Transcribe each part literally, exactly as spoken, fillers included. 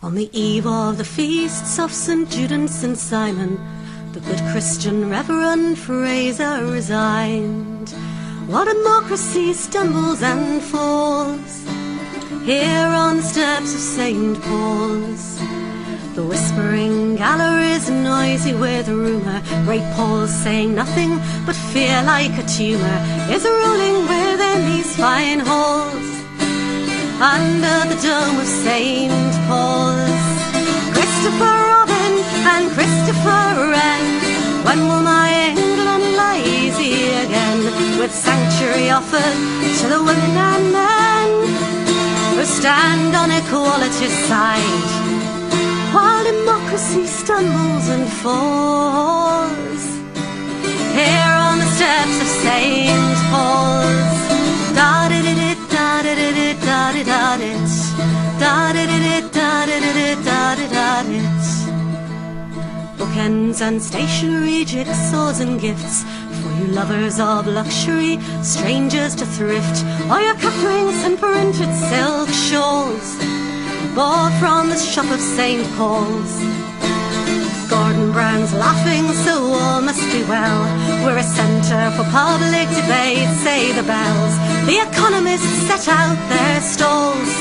On the eve of the feasts of Saint Jude and Saint Simon, the good Christian Reverend Fraser resigned. While democracy stumbles and falls here on the steps of Saint Paul's, the whispering galleries noisy with rumour, great Paul saying nothing but fear like a tumour is rolling within these fine halls. Under the dome of Saint Paul's, Christopher Robin and Christopher Wren, when will my England lie easy again, with sanctuary offered to the women and men who stand on equality's side, while democracy stumbles and falls here on the steps of Saint Paul's. Da-da-da-da, da-da-da-da, da-da-da-da, da-da-da-da, da-da-da-da, da-da-da-da. Bookends and stationery, jigsaws and gifts for you lovers of luxury, strangers to thrift, or your cufflinks and printed silk shawls bought from the shop of Saint Paul's. Gordon Brown's laughing, so all must be well. We're a centre for public debate, say the bells. The economists set out their stalls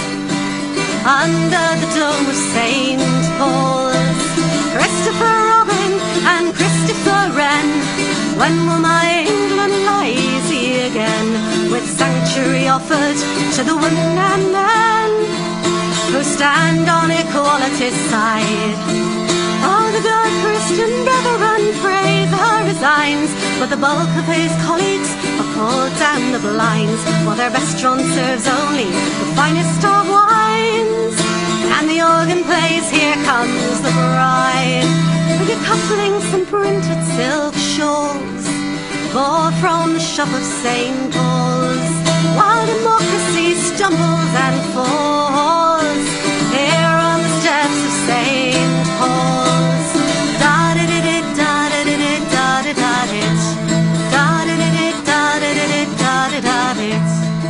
under the dome of Saint Paul's. Christopher Robin and Christopher Wren, when will my England lie easy again, with sanctuary offered to the women and men who stand on equality's side? Oh, the good Christian Reverend Fraser resigns, but the bulk of his colleagues have pulled down the blinds, while their restaurant serves only the finest of wines. And the organ plays Here Comes the Bride, with your cufflinks and printed silk shawls bought from the shop of Saint Paul's, while democracy stumbles and falls here on the steps of Saint Paul's. Da-da-da-da, da-da-da-da, da-da-da-da, da-da-da-da, da-da-da-da, da-da-da-da.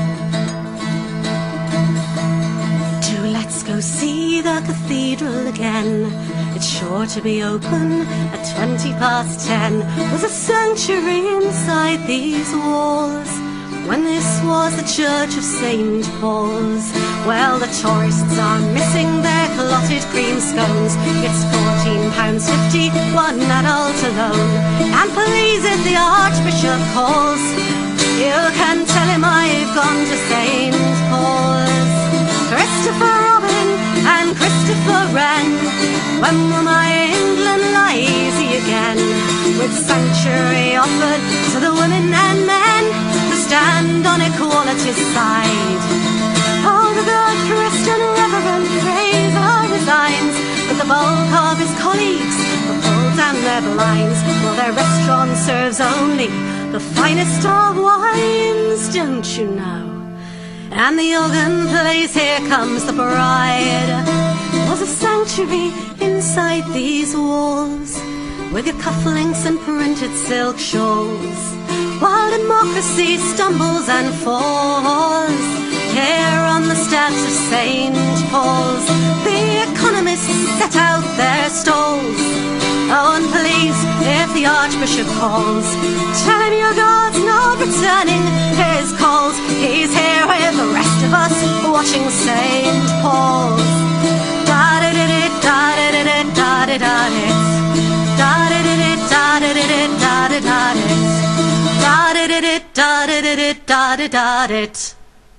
Do let's go see the cathedral again. It's sure to be open at twenty past ten. Was a sanctuary inside these walls when this was the church of Saint Paul's. Well, the tourists are missing their clotted cream scones. It's fourteen pounds fifty, one adult alone. And please, if the Archbishop calls, you can tell him I've gone to Saint Paul's. Christopher Robin and Christopher Wren, when will my England lie easy again, with sanctuary offered to the women and men who stand on equality's side? Oh, the good Christian Reverend Fraser resigns, but the bulk of his colleagues have pulled down their blinds, while their restaurant serves only the finest of wines, don't you know? And the organ plays Here Comes the Bride. Was a sanctuary inside these walls, with your cufflinks and printed silk shawls, while democracy stumbles and falls here on the steps of Saint Paul's. The economists set out their stalls. Oh, and please, if the Archbishop calls, tell him your God's not returning his calls. He's here with the rest of us watching Saint Paul's. Da-da-da-da, da-da-da-da, da-da-da-da, da-da-da-da, da-da-da-da, da-da-da-da, da-da-da-da.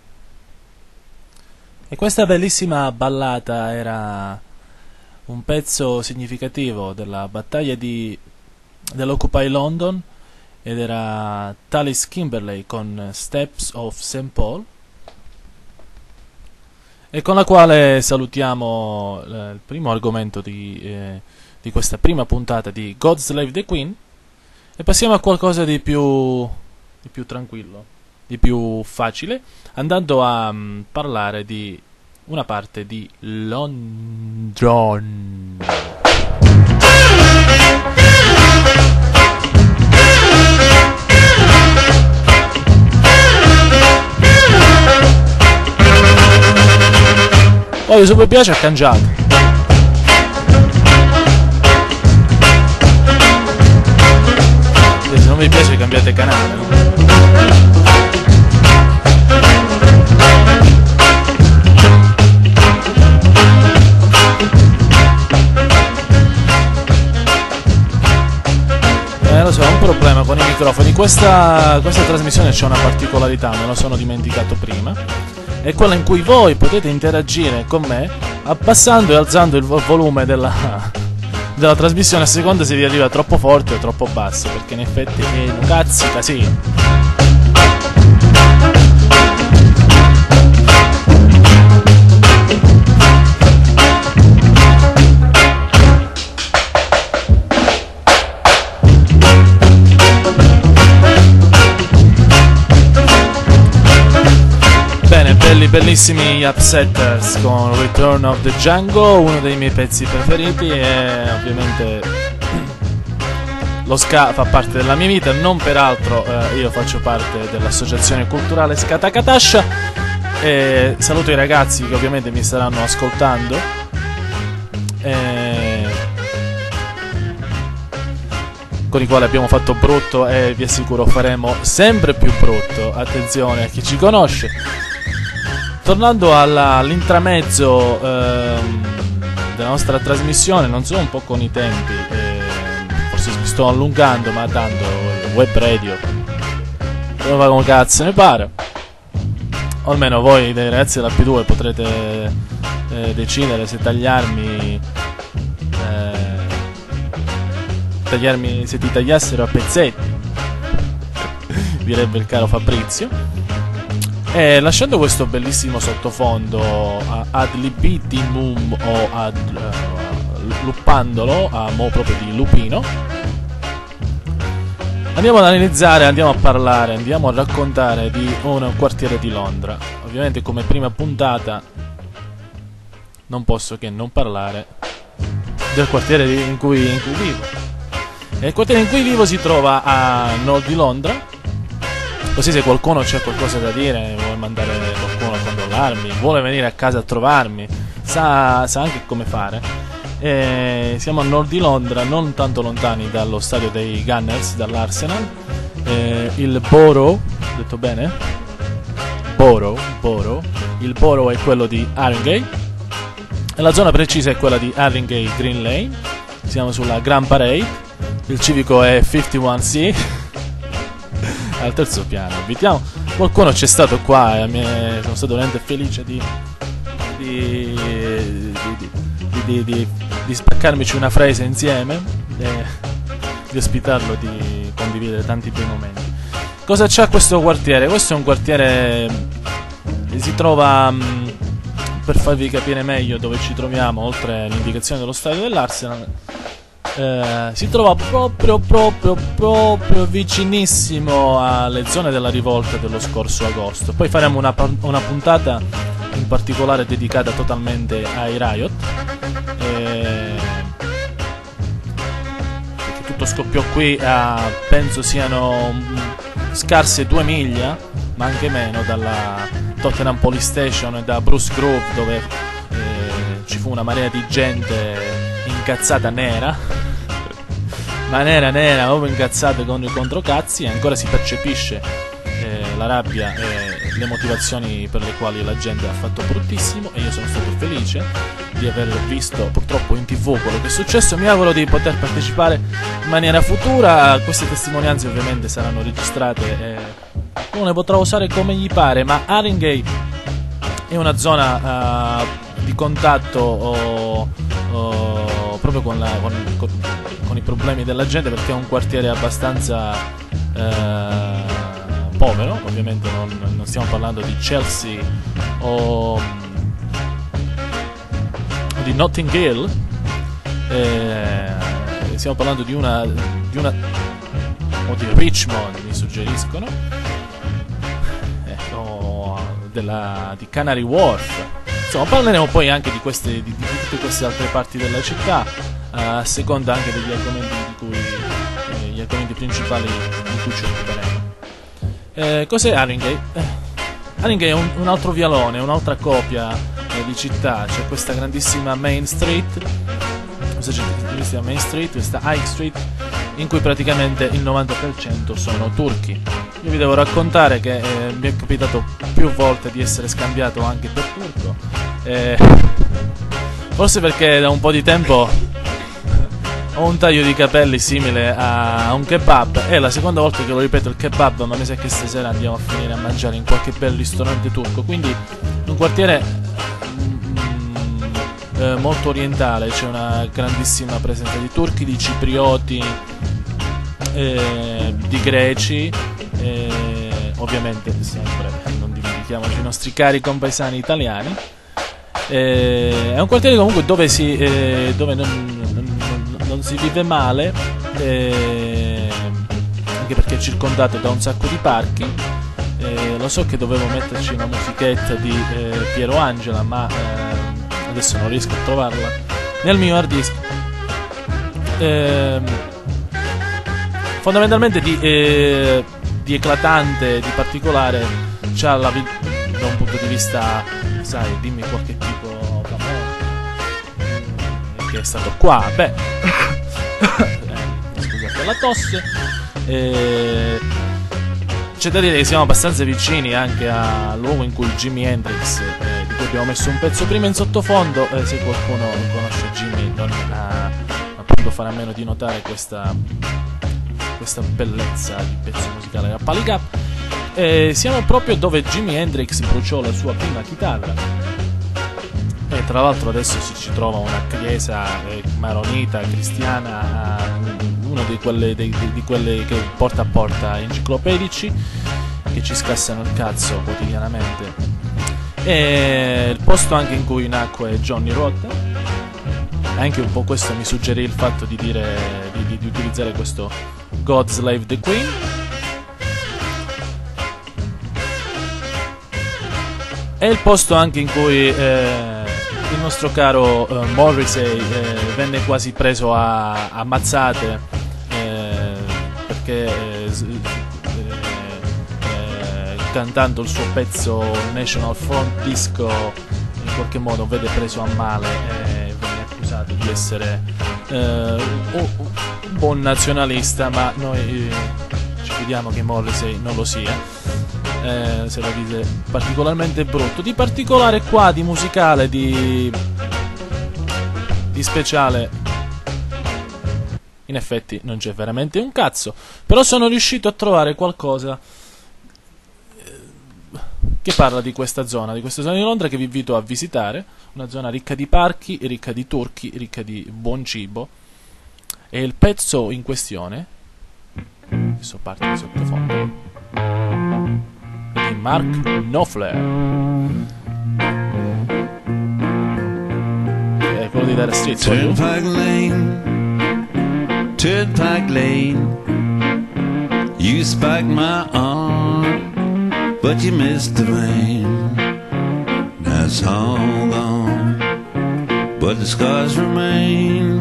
E questa bellissima ballata era un pezzo significativo della battaglia di, dell'Occupy London, ed era Tallis Kimberley con Steps of Saint Paul, e con la quale salutiamo eh, il primo argomento di, eh, di questa prima puntata di God Save the Queen, e passiamo a qualcosa di più, di più tranquillo, di più facile, andando a um, parlare di una parte di London. Poi se vi piace a cangiare. vi piace cambiate canale, no? Eh, lo so, è un problema con i microfoni. Questa, questa trasmissione c'è una particolarità, me lo sono dimenticato prima. È quella in cui voi potete interagire con me abbassando e alzando il volume della, della trasmissione a seconda se vi arriva troppo forte o troppo basso, perché in effetti è un cazzo casino. Belli, bellissimi gli Upsetters con Return of the Django, uno dei miei pezzi preferiti, e ovviamente lo ska fa parte della mia vita. Non peraltro eh, io faccio parte dell'associazione culturale Skatakatash, e saluto i ragazzi che ovviamente mi staranno ascoltando, e con i quali abbiamo fatto brutto e vi assicuro faremo sempre più brutto. Attenzione a chi ci conosce. Tornando alla, all'intramezzo ehm, della nostra trasmissione, non so un po' con i tempi, eh, forse mi sto allungando, ma tanto web radio dove va come cazzo ne pare, o almeno voi dei ragazzi della P due potrete eh, decidere se tagliarmi eh, tagliarmi se ti tagliassero a pezzetti direbbe il caro Fabrizio. E lasciando questo bellissimo sottofondo ad libitimum o ad uh, luppandolo a mo' proprio di lupino, andiamo ad analizzare, andiamo a parlare, andiamo a raccontare di un quartiere di Londra. Ovviamente come prima puntata non posso che non parlare del quartiere in cui, in cui vivo. E il quartiere in cui vivo si trova a nord di Londra. Così se qualcuno c'ha qualcosa da dire, vuole mandare qualcuno a controllarmi, vuole venire a casa a trovarmi, sa, sa anche come fare. E siamo a nord di Londra, non tanto lontani dallo stadio dei Gunners, dall'Arsenal. E il Borough, detto bene? Borough, Borough. Il Borough è quello di Haringey e la zona precisa è quella di Haringey Green Lane. Siamo sulla Grand Parade. Il civico è cinquantuno C. Al terzo piano abitiamo. Qualcuno c'è stato qua e mi è, sono stato veramente felice di di, di, di, di, di, di spaccarmici una frase insieme e di ospitarlo, di condividere tanti bei momenti. Cosa c'ha questo quartiere? Questo è un quartiere che si trova, per farvi capire meglio dove ci troviamo, oltre l'indicazione dello stadio dell'Arsenal, Eh, si trova proprio proprio proprio vicinissimo alle zone della rivolta dello scorso agosto. Poi faremo una, una puntata in particolare dedicata totalmente ai riot, eh, perché tutto scoppiò qui a, penso siano scarse due miglia, ma anche meno, dalla Tottenham Police Station e da Bruce Grove, dove eh, ci fu una marea di gente incazzata nera, ma nera nera, proprio incazzata con i controcazzi, e ancora si percepisce eh, la rabbia e le motivazioni per le quali la gente ha fatto bruttissimo, e io sono stato felice di aver visto purtroppo in tv quello che è successo. Mi auguro di poter partecipare in maniera futura. Queste testimonianze ovviamente saranno registrate e uno le potrà usare come gli pare, ma Haringey è una zona uh, di contatto oh, oh, proprio con, la, con, con, con i problemi della gente, perché è un quartiere abbastanza uh, povero. Ovviamente non, non stiamo parlando di Chelsea o, o di Notting Hill, eh, stiamo parlando di una, di una o di Richmond, mi suggeriscono, eh, o della, di Canary Wharf. Insomma, parleremo poi anche di, queste, di, di tutte queste altre parti della città, eh, a seconda anche degli argomenti di cui eh, gli argomenti principali di cui ci occuperemo. Eh, cos'è Haringey? Eh, Haringey è un, un altro vialone, un'altra copia eh, di città. C'è questa grandissima Main Street, questa grandissima Main Street, questa High Street, in cui praticamente il novanta per cento sono turchi. Io vi devo raccontare che eh, mi è capitato più volte di essere scambiato anche per turco, eh, forse perché da un po' di tempo ho un taglio di capelli simile a un kebab, e la seconda volta che lo ripeto il kebab, ma mi sa che stasera andiamo a finire a mangiare in qualche bel ristorante turco, quindi in un quartiere mm, eh, molto orientale c'è una grandissima presenza di turchi, di ciprioti, eh, di greci, eh, ovviamente sempre non dimentichiamoci i nostri cari compaesani italiani. Eh, è un quartiere comunque dove si eh, dove non, non, non si vive male, eh, anche perché è circondato da un sacco di parchi. Eh, lo so che dovevo metterci una musichetta di eh, Piero Angela, ma eh, adesso non riesco a trovarla nel mio hard disk. Eh, fondamentalmente di, eh, di eclatante, di particolare c'ha la vi- da un punto di vista, sai, dimmi qualche tipo famoso che è stato qua, beh eh, scusate la tosse. Eh, c'è da dire che siamo abbastanza vicini anche al luogo in cui Jimi Hendrix, eh, di cui abbiamo messo un pezzo prima in sottofondo. Eh, se qualcuno conosce Jimi non ha appunto fare a meno di notare questa questa bellezza di pezzo musicale a Polygram. Eh, siamo proprio dove Jimi Hendrix bruciò la sua prima chitarra, e tra l'altro adesso si ci trova una chiesa eh, maronita cristiana, uh, una di quelle, di, di, di quelle che porta a porta enciclopedici che ci scassano il cazzo quotidianamente. E il posto anche in cui nacque Johnny Rotten, anche un po' questo mi suggerì il fatto di dire di, di, di utilizzare questo God Save the Queen. È il posto anche in cui eh, il nostro caro eh, Morrissey eh, venne quasi preso a, a mazzate eh, perché eh, eh, cantando il suo pezzo National Front Disco in qualche modo vede preso a male e venne accusato di essere eh, un, un buon nazionalista, ma noi eh, ci chiediamo che Morrissey non lo sia. Eh, se la dite particolarmente brutto. Di particolare qua, di musicale, di di speciale, in effetti non c'è veramente un cazzo, però sono riuscito a trovare qualcosa che parla di questa zona, di questa zona di Londra che vi invito a visitare, una zona ricca di parchi, ricca di turchi, ricca di buon cibo, e il pezzo in questione, adesso parte di sottofondo, di Mark Knopfler, è quello di Dire Straits. Turnpike Lane, Turnpike Lane, you spiked my arm, but you missed the rain. That's all gone, but the scars remain.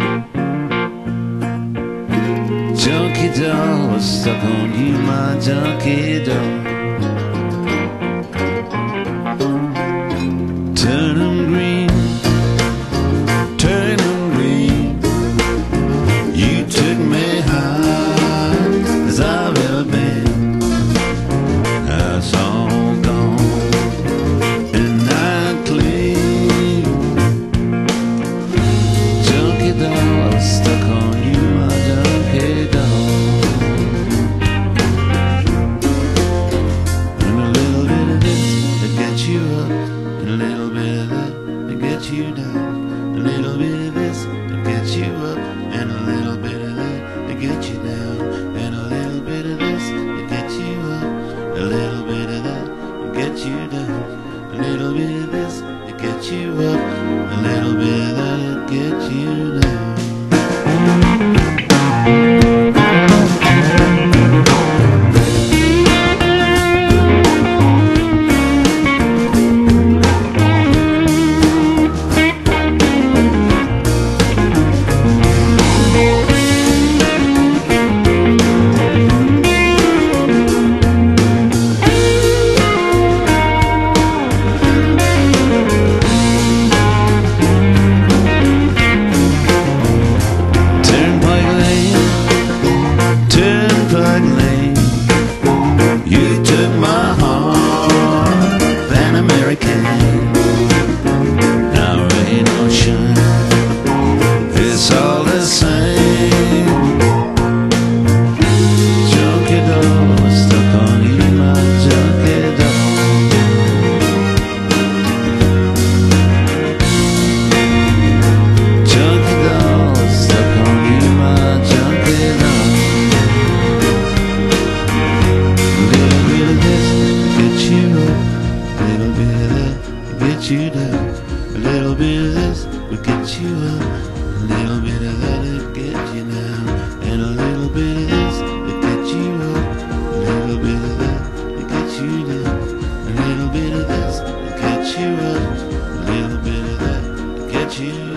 Junkie doll was stuck on you, my junkie doll. Turn 'em green, turn 'em green. You took me high as I've ever been. That's all gone and not clean. Junkie doll, I'm stuck on you, my junkie doll. And a little bit of this to get you up, and a little bit of that to get you down, a little bit of this to get you up, and a little bit of that to get you down, and a little bit of this to get you up, a little bit of that to get you down, a little bit of this to get you up, a little bit of that to get you down. it's all the same. Junkie doll, stuck on you, my junkie doll. Junkie doll, stuck on you, my junkie doll. A little bit of this to get you up, a little bit of that to get you down. A little bit of this will get you up, a little bit of that will get you down, and a little bit of this will get you up, a little bit of that will get you down, a little bit of this will get you up, a little bit of that will get you down.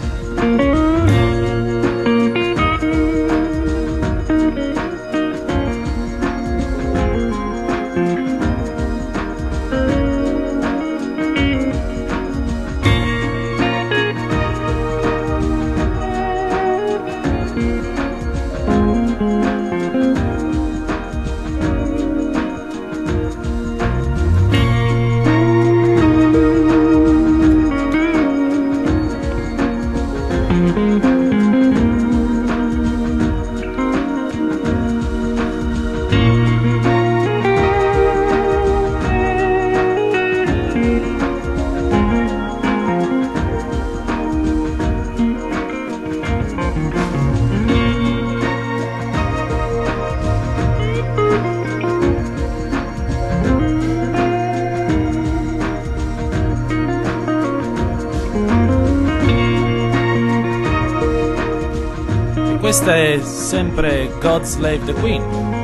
Questa è sempre God Save the Queen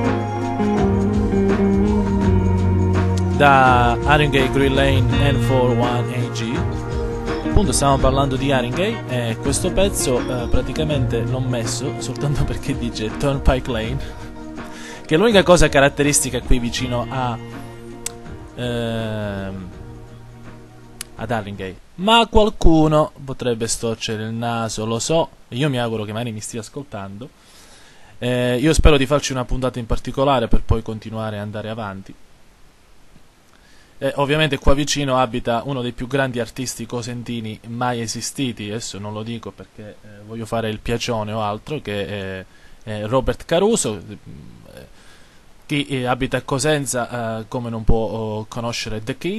da Haringey Green Lane N quarantuno A G. Appunto stiamo parlando di Haringey e questo pezzo eh, praticamente l'ho messo soltanto perché dice Turnpike Lane, che è l'unica cosa caratteristica qui vicino a ehm, ad Haringey. Ma qualcuno potrebbe storcere il naso, lo so, e io mi auguro che Mani mi stia ascoltando. Eh, io spero di farci una puntata in particolare per poi continuare a andare avanti. Eh, ovviamente qua vicino abita uno dei più grandi artisti cosentini mai esistiti, adesso non lo dico perché eh, voglio fare il piacione o altro, che è, è Robert Caruso. Eh, chi eh, abita a Cosenza eh, come non può oh, conoscere The Kid.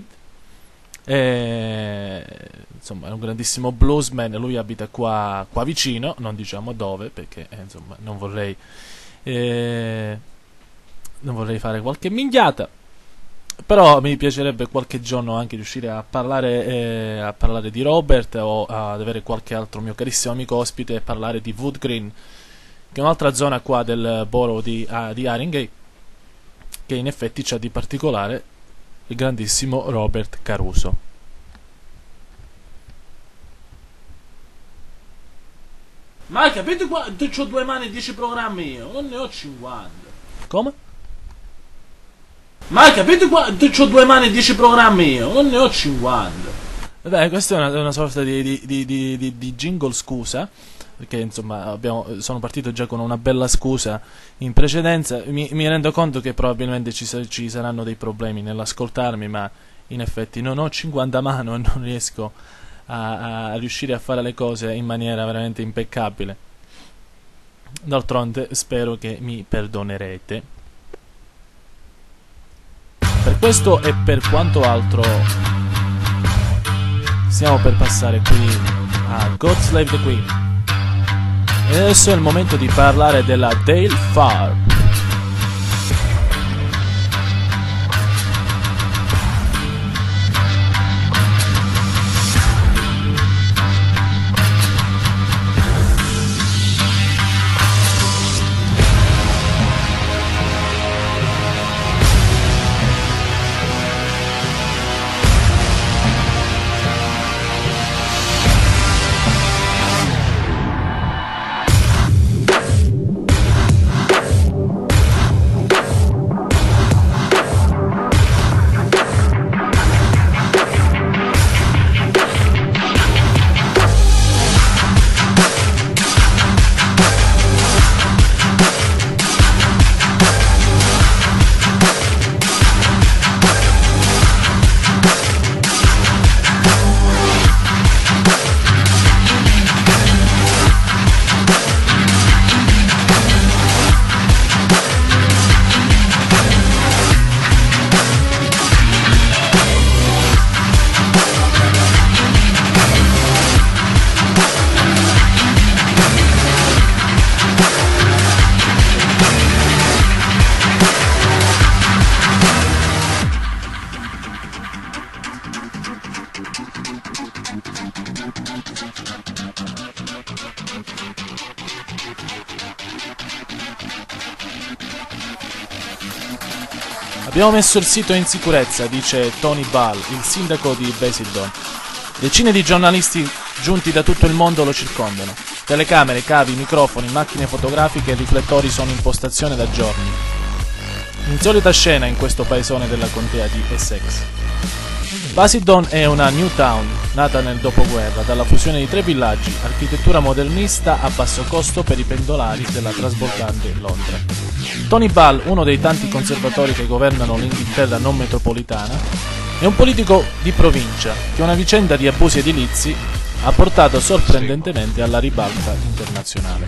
E, insomma, è un grandissimo bluesman. Lui abita qua, qua vicino, non diciamo dove perché eh, insomma non vorrei eh, non vorrei fare qualche minchiata, però mi piacerebbe qualche giorno anche riuscire a parlare eh, a parlare di Robert o ad avere qualche altro mio carissimo amico ospite e parlare di Wood Green, che è un'altra zona qua del borough di, uh, di Haringey, che in effetti c'ha di particolare il grandissimo Robert Caruso. Ma hai capito qua? C'ho due mani e dieci programmi io, non ne ho cinquanta. Come? Ma hai capito qua? C'ho due mani e dieci programmi io, non ne ho cinquanta. Vabbè, questa è una, una sorta di, di, di, di, di jingle scusa, perché insomma abbiamo, sono partito già con una bella scusa in precedenza. Mi, mi rendo conto che probabilmente ci, ci saranno dei problemi nell'ascoltarmi, ma in effetti non ho cinquanta mano e non riesco a, a riuscire a fare le cose in maniera veramente impeccabile. D'altronde spero che mi perdonerete. Per questo e per quanto altro stiamo per passare qui a God Save the Queen. E adesso è il momento di parlare della Dale Farm. Abbiamo messo il sito in sicurezza, dice Tony Ball, il sindaco di Basildon. Decine di giornalisti giunti da tutto il mondo lo circondano. Telecamere, cavi, microfoni, macchine fotografiche e riflettori sono in postazione da giorni. Insolita scena in questo paesone della contea di Essex. Basildon è una new town, nata nel dopoguerra dalla fusione di tre villaggi, architettura modernista a basso costo per i pendolari della trasbordante Londra. Tony Ball, uno dei tanti conservatori che governano l'Inghilterra non metropolitana, è un politico di provincia che una vicenda di abusi edilizi ha portato sorprendentemente alla ribalta internazionale.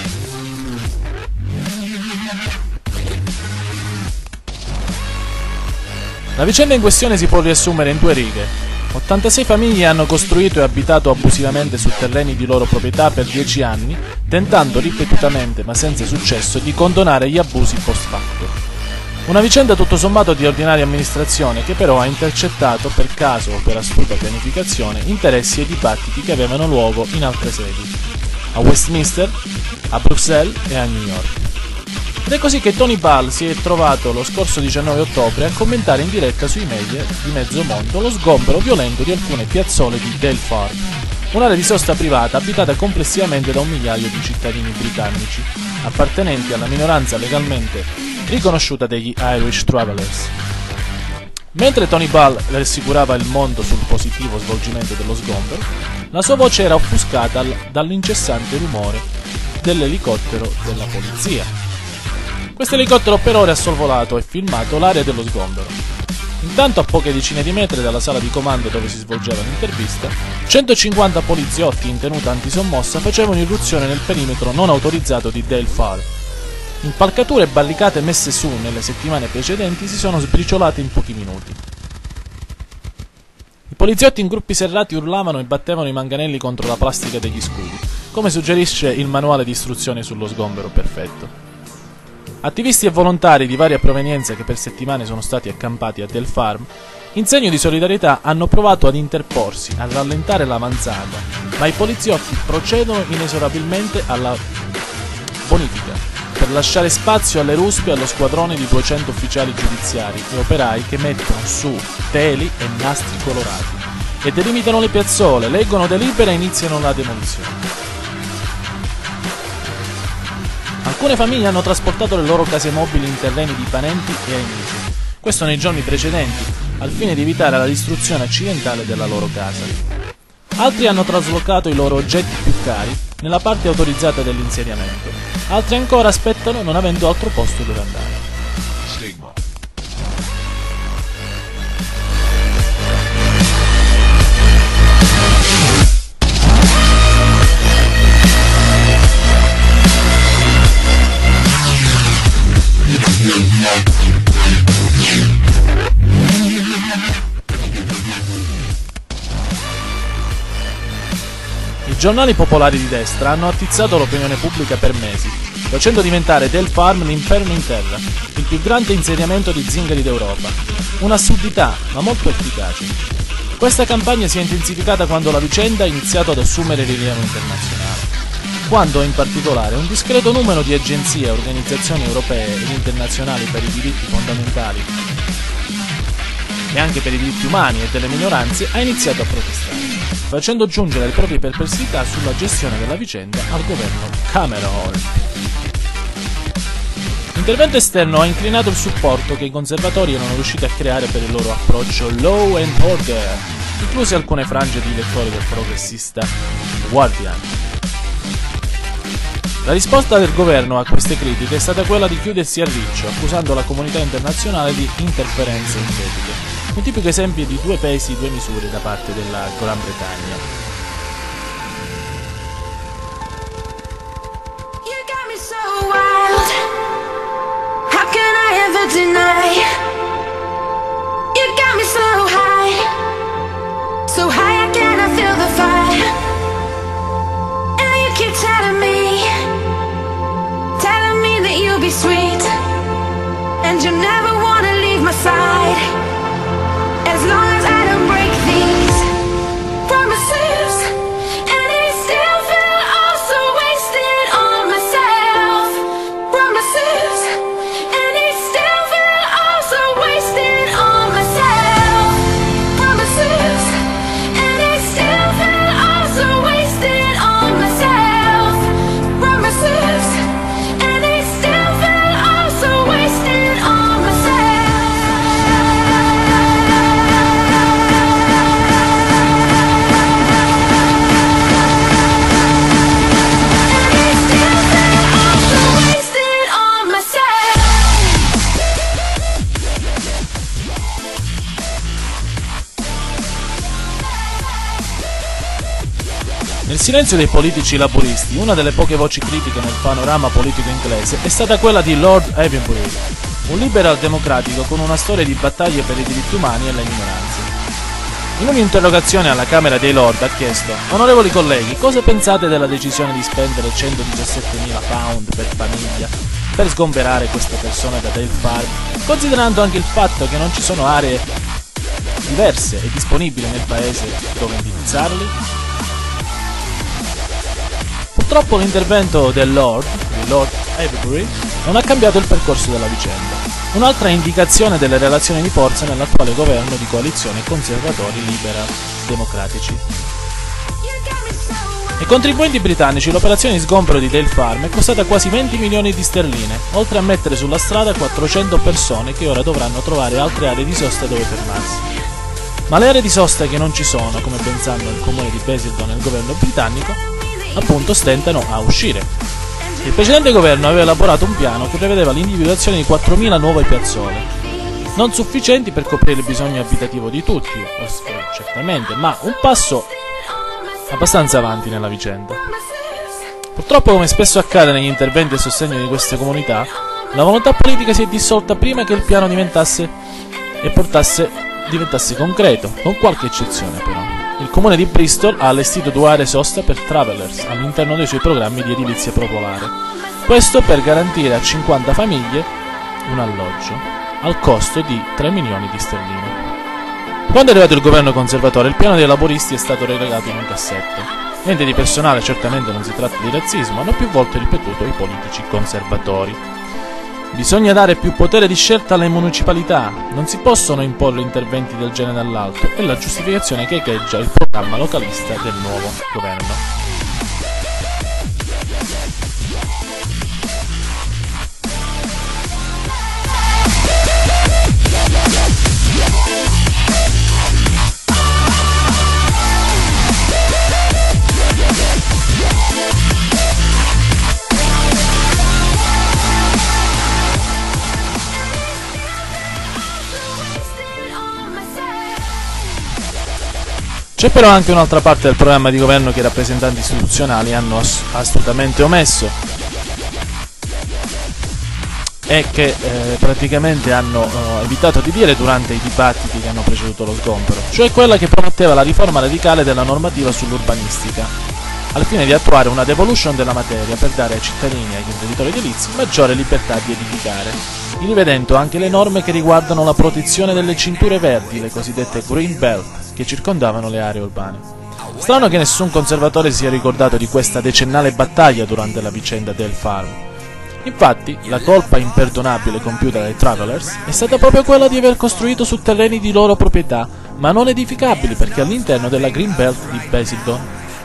La vicenda in questione si può riassumere in due righe. ottantasei famiglie hanno costruito e abitato abusivamente su terreni di loro proprietà per dieci anni, tentando ripetutamente, ma senza successo, di condonare gli abusi post facto. Una vicenda tutto sommato di ordinaria amministrazione che però ha intercettato, per caso o per astuta pianificazione, interessi e dibattiti che avevano luogo in altre sedi, a Westminster, a Bruxelles e a New York. Ed è così che Tony Ball si è trovato lo scorso diciannove ottobre a commentare in diretta sui media di mezzo mondo lo sgombero violento di alcune piazzole di Dale Farm, un'area di sosta privata abitata complessivamente da un migliaio di cittadini britannici, appartenenti alla minoranza legalmente riconosciuta degli Irish Travellers. Mentre Tony Ball rassicurava il mondo sul positivo svolgimento dello sgombero, la sua voce era offuscata dall'incessante rumore dell'elicottero della polizia. Questo elicottero per ore ha sorvolato e filmato l'area dello sgombero. Intanto, a poche decine di metri dalla sala di comando dove si svolgeva l'intervista, centocinquanta poliziotti in tenuta antisommossa facevano irruzione nel perimetro non autorizzato di Dale Farm. Impalcature e barricate messe su nelle settimane precedenti si sono sbriciolate in pochi minuti. I poliziotti in gruppi serrati urlavano e battevano i manganelli contro la plastica degli scudi, come suggerisce il manuale di istruzioni sullo sgombero perfetto. Attivisti e volontari di varia provenienza che per settimane sono stati accampati a Dale Farm, in segno di solidarietà hanno provato ad interporsi, a rallentare l'avanzata, ma i poliziotti procedono inesorabilmente alla bonifica, per lasciare spazio alle ruspe e allo squadrone di duecento ufficiali giudiziari e operai che mettono su teli e nastri colorati e delimitano le piazzole, leggono delibere e iniziano la demolizione. Alcune famiglie hanno trasportato le loro case mobili in terreni di parenti e amici, questo nei giorni precedenti, al fine di evitare la distruzione accidentale della loro casa. Altri hanno traslocato i loro oggetti più cari nella parte autorizzata dell'insediamento, altri ancora aspettano non avendo altro posto dove andare. Stigma. I giornali popolari di destra hanno attizzato l'opinione pubblica per mesi, facendo diventare Dale Farm l'inferno in terra, il più grande insediamento di zingari d'Europa. Un'assurdità, ma molto efficace. Questa campagna si è intensificata quando la vicenda ha iniziato ad assumere rilievo internazionale, quando in particolare un discreto numero di agenzie e organizzazioni europee ed internazionali per i diritti fondamentali e anche per i diritti umani e delle minoranze ha iniziato a protestare, facendo giungere le proprie perplessità sulla gestione della vicenda al governo Cameron. L'intervento esterno ha inclinato il supporto che i conservatori erano riusciti a creare per il loro approccio law and order, incluse alcune frange di lettori del progressista Guardian. La risposta del governo a queste critiche è stata quella di chiudersi a riccio, accusando la comunità internazionale di interferenze indebite. Un tipico esempio di due pesi, due misure da parte della Gran Bretagna. You got me so wild. How can I ever deny? You got me so high, so high I cannot feel the fire. And you keep telling me, telling me that you'll be sweet, and you never wanna leave my side. As long as I don't break these promises, and I still feel all so wasted on myself. Promises, and I still feel all so wasted. Nel silenzio dei politici laburisti, una delle poche voci critiche nel panorama politico inglese è stata quella di Lord Avebury, un liberal democratico con una storia di battaglie per i diritti umani e le minoranze. In un'interrogazione alla Camera dei Lord ha chiesto: onorevoli colleghi, cosa pensate della decisione di spendere centodiciassettemila pound per famiglia per sgomberare queste persone da Dale Farm, considerando anche il fatto che non ci sono aree diverse e disponibili nel paese dove indirizzarli? Purtroppo l'intervento del Lord, di Lord Avebury, non ha cambiato il percorso della vicenda. Un'altra indicazione delle relazioni di forza nell'attuale governo di coalizione conservatori liberal democratici. Ai contribuenti britannici l'operazione di sgombero di Dale Farm è costata quasi venti milioni di sterline, oltre a mettere sulla strada quattrocento persone che ora dovranno trovare altre aree di sosta dove fermarsi. Ma le aree di sosta che non ci sono, come ben sanno il comune di Basildon e il governo britannico, appunto stentano a uscire. Il precedente governo aveva elaborato un piano che prevedeva l'individuazione di quattromila nuove piazzole, non sufficienti per coprire il bisogno abitativo di tutti, certamente, ma un passo abbastanza avanti nella vicenda. Purtroppo, come spesso accade negli interventi a sostegno di queste comunità, la volontà politica si è dissolta prima che il piano diventasse e portasse, diventasse concreto, con qualche eccezione però. Il comune di Bristol ha allestito due aree sosta per travelers all'interno dei suoi programmi di edilizia popolare. Questo per garantire a cinquanta famiglie un alloggio, al costo di tre milioni di sterline. Quando è arrivato il governo conservatore, il piano dei laboristi è stato relegato in un cassetto. Niente di personale, certamente non si tratta di razzismo, hanno più volte ripetuto i politici conservatori. Bisogna dare più potere di scelta alle municipalità, non si possono imporre interventi del genere dall'alto, è la giustificazione che echeggia il programma localista del nuovo governo. C'è però anche un'altra parte del programma di governo che i rappresentanti istituzionali hanno ass- assolutamente omesso e che eh, praticamente hanno eh, evitato di dire durante i dibattiti che hanno preceduto lo sgombero, cioè quella che prometteva la riforma radicale della normativa sull'urbanistica, al fine di attuare una devolution della materia per dare ai cittadini e agli imprenditori edilizi maggiore libertà di edificare, rivedendo anche le norme che riguardano la protezione delle cinture verdi, le cosiddette Green Belt, che circondavano le aree urbane. Strano che nessun conservatore sia ricordato di questa decennale battaglia durante la vicenda Dale Farm. Infatti, la colpa imperdonabile compiuta dai Travelers è stata proprio quella di aver costruito su terreni di loro proprietà, ma non edificabili perché all'interno della Green Belt di Basildon.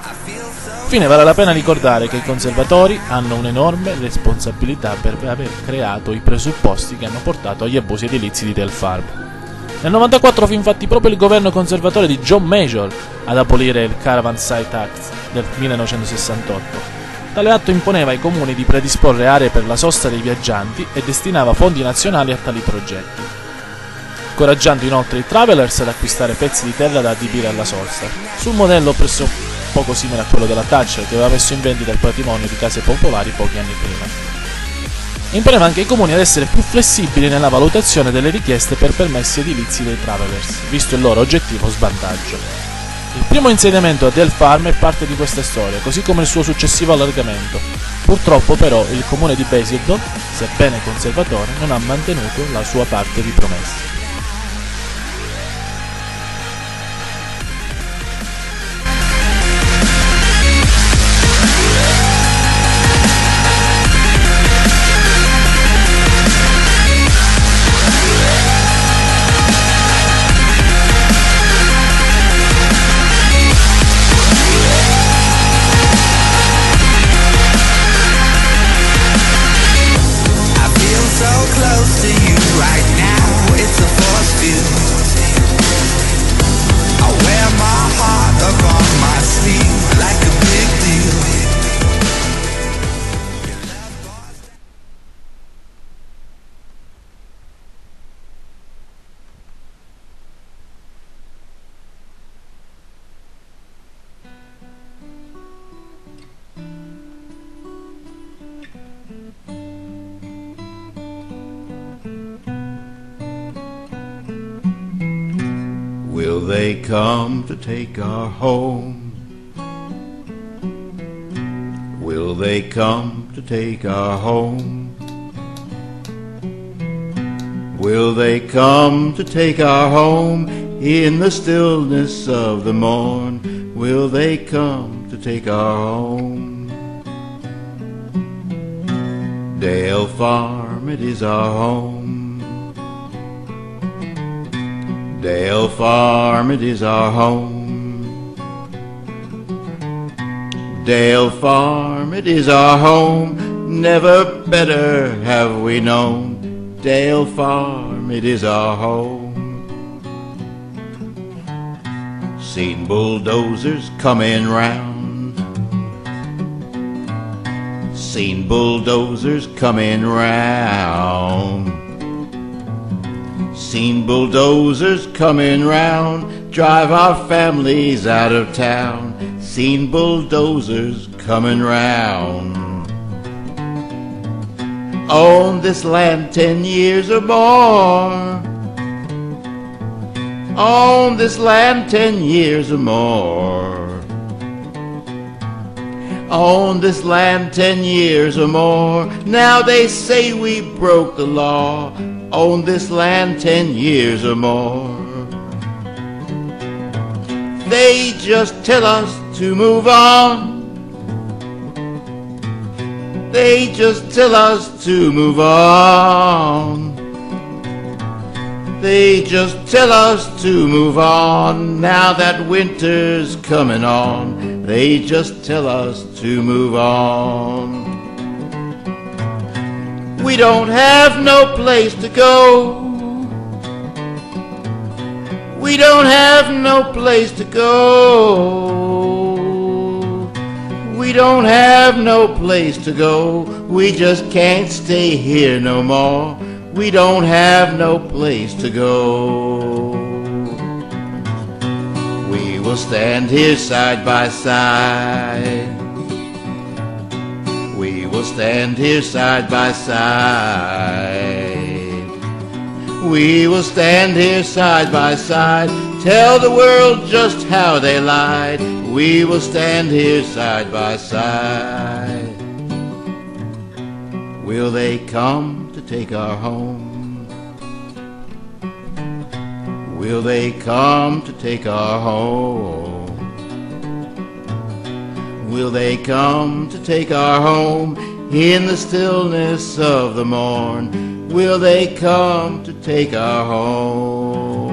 Infine vale la pena ricordare che i conservatori hanno un'enorme responsabilità per aver creato i presupposti che hanno portato agli abusi edilizi di Dale Farm. Nel novantaquattro fu infatti proprio il governo conservatore di John Major ad abolire il Caravan Site Act del millenovecentosessantotto. Tale atto imponeva ai comuni di predisporre aree per la sosta dei viaggianti e destinava fondi nazionali a tali progetti, incoraggiando inoltre i travelers ad acquistare pezzi di terra da adibire alla sosta, sul modello presso poco simile a quello della Thatcher, che aveva messo in vendita il patrimonio di case popolari pochi anni prima. Imponeva anche ai comuni ad essere più flessibili nella valutazione delle richieste per permessi edilizi dei travelers, visto il loro oggettivo svantaggio. Il primo insediamento a Dale Farm è parte di questa storia, così come il suo successivo allargamento. Purtroppo però il comune di Basildon, sebbene conservatore, non ha mantenuto la sua parte di promessa. Close to you right now, it's a they come to take our home? Will they come to take our home? Will they come to take our home in the stillness of the morn? Will they come to take our home? Dale Farm, it is our home. Dale Farm, it is our home. Dale Farm, it is our home. Never better have we known. Dale Farm, it is our home. Seen bulldozers coming round. Seen bulldozers coming round. Seen bulldozers coming round, drive our families out of town. Seen bulldozers coming round. Owned this land ten years or more. Owned this land ten years or more. Owned this land ten years or more. Now they say we broke the law. Owned this land ten years or more. They just tell us to move on. They just tell us to move on. They just tell us to move on. Now that winter's coming on, they just tell us to move on. We don't have no place to go. We don't have no place to go. We don't have no place to go. We just can't stay here no more. We don't have no place to go. We will stand here side by side. We will stand here side by side. We will stand here side by side. Tell the world just how they lied. We will stand here side by side. Will they come to take our home? Will they come to take our home? Will they come to take our home in the stillness of the morn? Will they come to take our home?